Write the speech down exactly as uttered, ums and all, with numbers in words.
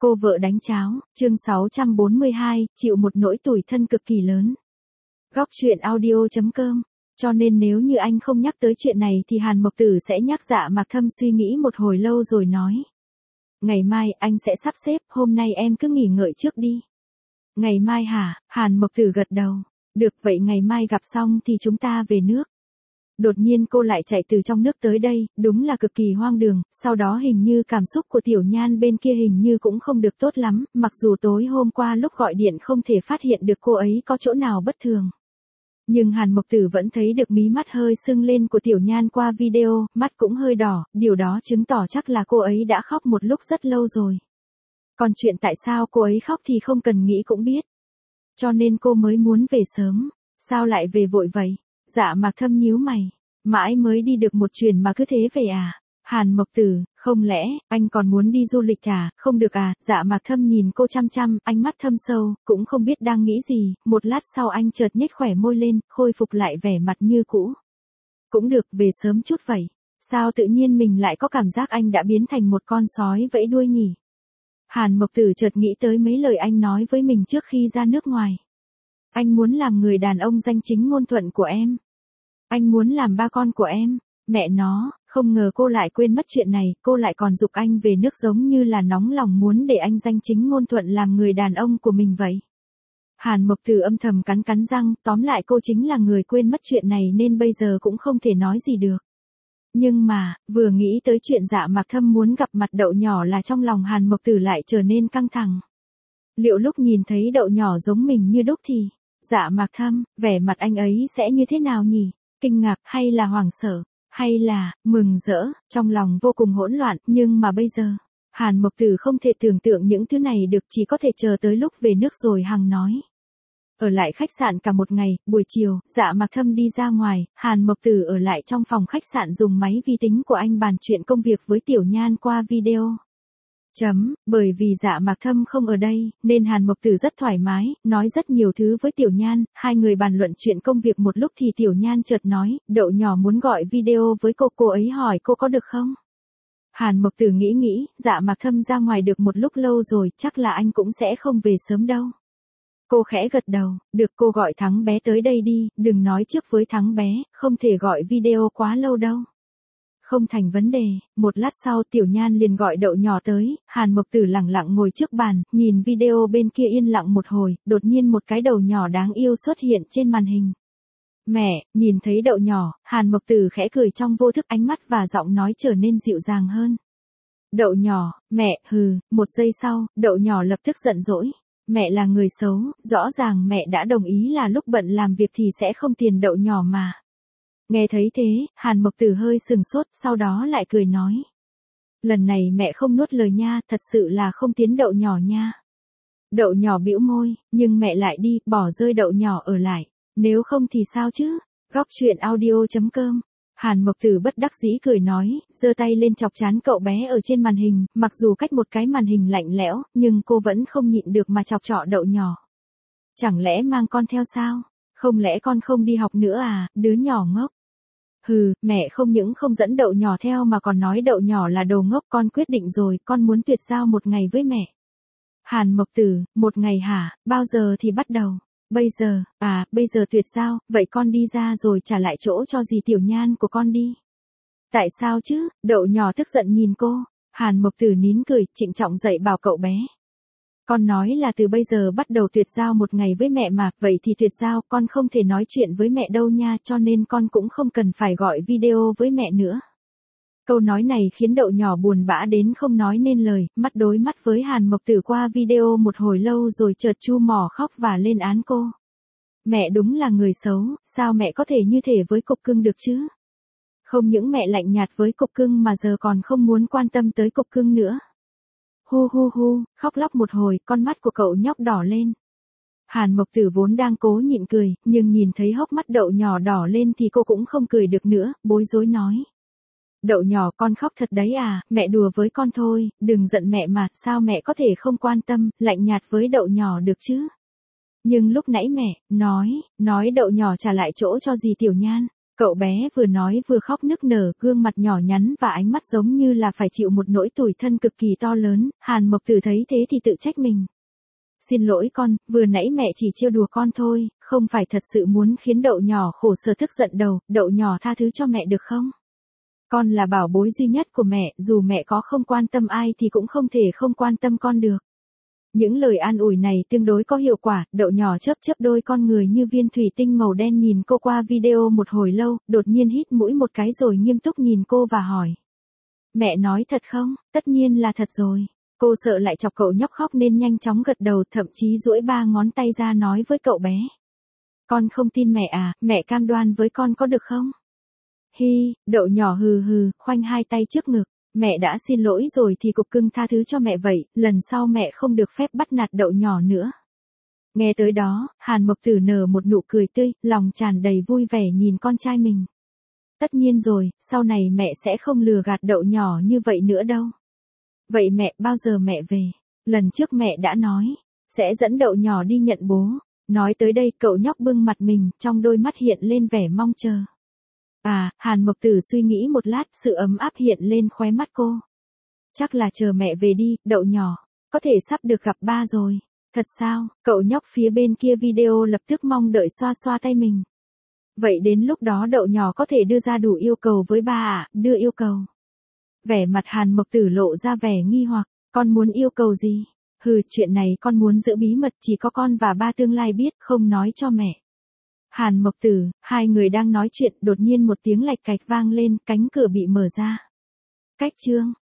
Cô vợ đánh cháo, chương sáu trăm bốn mươi hai, chịu một nỗi tủi thân cực kỳ lớn. Góc truyện audio.com. Cho nên nếu như anh không nhắc tới chuyện này thì Hàn Mộc Tử sẽ nhắc Dạ Mạc Thâm suy nghĩ một hồi lâu rồi nói. Ngày mai anh sẽ sắp xếp, hôm nay em cứ nghỉ ngơi trước đi. Ngày mai hả? Hàn Mộc Tử gật đầu. Được, vậy ngày mai gặp xong thì chúng ta về nước. Đột nhiên cô lại chạy từ trong nước tới đây, đúng là cực kỳ hoang đường, sau đó hình như cảm xúc của Tiểu Nhan bên kia hình như cũng không được tốt lắm, mặc dù tối hôm qua lúc gọi điện không thể phát hiện được cô ấy có chỗ nào bất thường. Nhưng Hàn Mộc Tử vẫn thấy được mí mắt hơi sưng lên của Tiểu Nhan qua video, mắt cũng hơi đỏ, điều đó chứng tỏ chắc là cô ấy đã khóc một lúc rất lâu rồi. Còn chuyện tại sao cô ấy khóc thì không cần nghĩ cũng biết. Cho nên cô mới muốn về sớm, sao lại về vội vậy? Dạ Mạc Thâm nhíu mày, mãi mới đi được một chuyến mà cứ thế về à? Hàn Mộc Tử, không lẽ, anh còn muốn đi du lịch à? Không được à? Dạ Mạc Thâm nhìn cô chăm chăm, ánh mắt thâm sâu, cũng không biết đang nghĩ gì, một lát sau anh chợt nhếch khỏe môi lên, khôi phục lại vẻ mặt như cũ. Cũng được, về sớm chút vậy. Sao tự nhiên mình lại có cảm giác anh đã biến thành một con sói vẫy đuôi nhỉ? Hàn Mộc Tử chợt nghĩ tới mấy lời anh nói với mình trước khi ra nước ngoài. Anh muốn làm người đàn ông danh chính ngôn thuận của em. Anh muốn làm ba con của em. Mẹ nó, không ngờ cô lại quên mất chuyện này, cô lại còn giục anh về nước giống như là nóng lòng muốn để anh danh chính ngôn thuận làm người đàn ông của mình vậy. Hàn Mộc Tử âm thầm cắn cắn răng, tóm lại cô chính là người quên mất chuyện này nên bây giờ cũng không thể nói gì được. Nhưng mà, vừa nghĩ tới chuyện Dạ Mạc Thâm muốn gặp mặt Đậu Nhỏ là trong lòng Hàn Mộc Tử lại trở nên căng thẳng. Liệu lúc nhìn thấy Đậu Nhỏ giống mình như đúc thì, Dạ Mạc Thâm, vẻ mặt anh ấy sẽ như thế nào nhỉ? Kinh ngạc, hay là hoảng sợ, hay là, mừng rỡ, trong lòng vô cùng hỗn loạn, nhưng mà bây giờ, Hàn Mộc Tử không thể tưởng tượng những thứ này được, chỉ có thể chờ tới lúc về nước rồi hằng nói. Ở lại khách sạn cả một ngày, buổi chiều, Dạ Mạc Thâm đi ra ngoài, Hàn Mộc Tử ở lại trong phòng khách sạn dùng máy vi tính của anh bàn chuyện công việc với Tiểu Nhan qua video. Chấm, bởi vì Dạ Mạc Thâm không ở đây, nên Hàn Mộc Tử rất thoải mái, nói rất nhiều thứ với Tiểu Nhan, hai người bàn luận chuyện công việc một lúc thì Tiểu Nhan chợt nói, Đậu Nhỏ muốn gọi video với cô, cô ấy hỏi cô có được không? Hàn Mộc Tử nghĩ nghĩ, Dạ Mạc Thâm ra ngoài được một lúc lâu rồi, chắc là anh cũng sẽ không về sớm đâu. Cô khẽ gật đầu, được, cô gọi Thắng bé tới đây đi, đừng nói trước với Thắng bé, không thể gọi video quá lâu đâu. Không thành vấn đề, một lát sau Tiểu Nhan liền gọi Đậu Nhỏ tới, Hàn Mộc Tử lặng lặng ngồi trước bàn, nhìn video bên kia yên lặng một hồi, đột nhiên một cái đầu nhỏ đáng yêu xuất hiện trên màn hình. Mẹ, nhìn thấy Đậu Nhỏ, Hàn Mộc Tử khẽ cười trong vô thức, ánh mắt và giọng nói trở nên dịu dàng hơn. Đậu Nhỏ, mẹ, hừ, một giây sau, Đậu Nhỏ lập tức giận dỗi. Mẹ là người xấu, rõ ràng mẹ đã đồng ý là lúc bận làm việc thì sẽ không tiền Đậu Nhỏ mà. Nghe thấy thế, Hàn Mộc Tử hơi sừng sốt, sau đó lại cười nói. Lần này mẹ không nuốt lời nha, thật sự là không tiến Đậu Nhỏ nha. Đậu Nhỏ bĩu môi, nhưng mẹ lại đi, bỏ rơi Đậu Nhỏ ở lại. Nếu không thì sao chứ? Góc truyện audio.com. Hàn Mộc Tử bất đắc dĩ cười nói, giơ tay lên chọc trán cậu bé ở trên màn hình, mặc dù cách một cái màn hình lạnh lẽo, nhưng cô vẫn không nhịn được mà chọc chọ Đậu Nhỏ. Chẳng lẽ mang con theo sao? Không lẽ con không đi học nữa à, đứa nhỏ ngốc? Hừ, mẹ không những không dẫn Đậu Nhỏ theo mà còn nói Đậu Nhỏ là đồ ngốc, con quyết định rồi, con muốn tuyệt giao một ngày với mẹ. Hàn Mộc Tử, một ngày hả, bao giờ thì bắt đầu? Bây giờ, à, bây giờ tuyệt giao, vậy con đi ra rồi trả lại chỗ cho dì Tiểu Nhan của con đi. Tại sao chứ? Đậu Nhỏ tức giận nhìn cô. Hàn Mộc Tử nín cười, trịnh trọng dạy bảo cậu bé. Con nói là từ bây giờ bắt đầu tuyệt giao một ngày với mẹ mà, vậy thì tuyệt giao, con không thể nói chuyện với mẹ đâu nha, cho nên con cũng không cần phải gọi video với mẹ nữa. Câu nói này khiến Đậu Nhỏ buồn bã đến không nói nên lời, mắt đối mắt với Hàn Mộc Tử qua video một hồi lâu rồi chợt chu mỏ khóc và lên án cô. Mẹ đúng là người xấu, sao mẹ có thể như thể với Cục Cưng được chứ? Không những mẹ lạnh nhạt với Cục Cưng mà giờ còn không muốn quan tâm tới Cục Cưng nữa. Hu hu hu, khóc lóc một hồi, con mắt của cậu nhóc đỏ lên. Hàn Mộc Tử vốn đang cố nhịn cười, nhưng nhìn thấy hốc mắt Đậu Nhỏ đỏ lên thì cô cũng không cười được nữa, bối rối nói. Đậu Nhỏ, con khóc thật đấy à, mẹ đùa với con thôi, đừng giận mẹ mà, sao mẹ có thể không quan tâm, lạnh nhạt với Đậu Nhỏ được chứ? Nhưng lúc nãy mẹ, nói, nói Đậu Nhỏ trả lại chỗ cho dì Tiểu Nhan. Cậu bé vừa nói vừa khóc nức nở, gương mặt nhỏ nhắn và ánh mắt giống như là phải chịu một nỗi tủi thân cực kỳ to lớn. Hàn Mộc Tử thấy thế thì tự trách mình. Xin lỗi con, vừa nãy mẹ chỉ trêu đùa con thôi, không phải thật sự muốn khiến Đậu nhỏ khổ sở tức giận đâu. Đậu nhỏ tha thứ cho mẹ được không? Con là bảo bối duy nhất của mẹ, dù mẹ có không quan tâm ai thì cũng không thể không quan tâm con được. Những lời an ủi này tương đối có hiệu quả. Đậu nhỏ chớp chớp đôi con người như viên thủy tinh màu đen nhìn cô qua video một hồi lâu, đột nhiên hít mũi một cái rồi nghiêm túc nhìn cô và hỏi. Mẹ nói thật không? Tất nhiên là thật rồi. Cô sợ lại chọc cậu nhóc khóc nên nhanh chóng gật đầu, thậm chí duỗi ba ngón tay ra nói với cậu bé. Con không tin mẹ à, mẹ cam đoan với con có được không? Hi, Đậu nhỏ hừ hừ, khoanh hai tay trước ngực. Mẹ đã xin lỗi rồi thì cục cưng tha thứ cho mẹ vậy, lần sau mẹ không được phép bắt nạt Đậu nhỏ nữa. Nghe tới đó, Hàn Mộc Tử nở một nụ cười tươi, lòng tràn đầy vui vẻ nhìn con trai mình. Tất nhiên rồi, sau này mẹ sẽ không lừa gạt Đậu nhỏ như vậy nữa đâu. Vậy mẹ, bao giờ mẹ về? Lần trước mẹ đã nói, sẽ dẫn Đậu nhỏ đi nhận bố. Nói tới đây cậu nhóc bưng mặt mình, trong đôi mắt hiện lên vẻ mong chờ. À, Hàn Mộc Tử suy nghĩ một lát, sự ấm áp hiện lên khóe mắt cô. Chắc là chờ mẹ về đi, Đậu nhỏ, có thể sắp được gặp ba rồi. Thật sao? Cậu nhóc phía bên kia video lập tức mong đợi xoa xoa tay mình. Vậy đến lúc đó Đậu nhỏ có thể đưa ra đủ yêu cầu với ba à? Đưa yêu cầu. Vẻ mặt Hàn Mộc Tử lộ ra vẻ nghi hoặc, con muốn yêu cầu gì? Hừ, chuyện này con muốn giữ bí mật, chỉ có con và ba tương lai biết, không nói cho mẹ. Hàn Mộc Tử, hai người đang nói chuyện, đột nhiên một tiếng lạch cạch vang lên, cánh cửa bị mở ra. Cách chương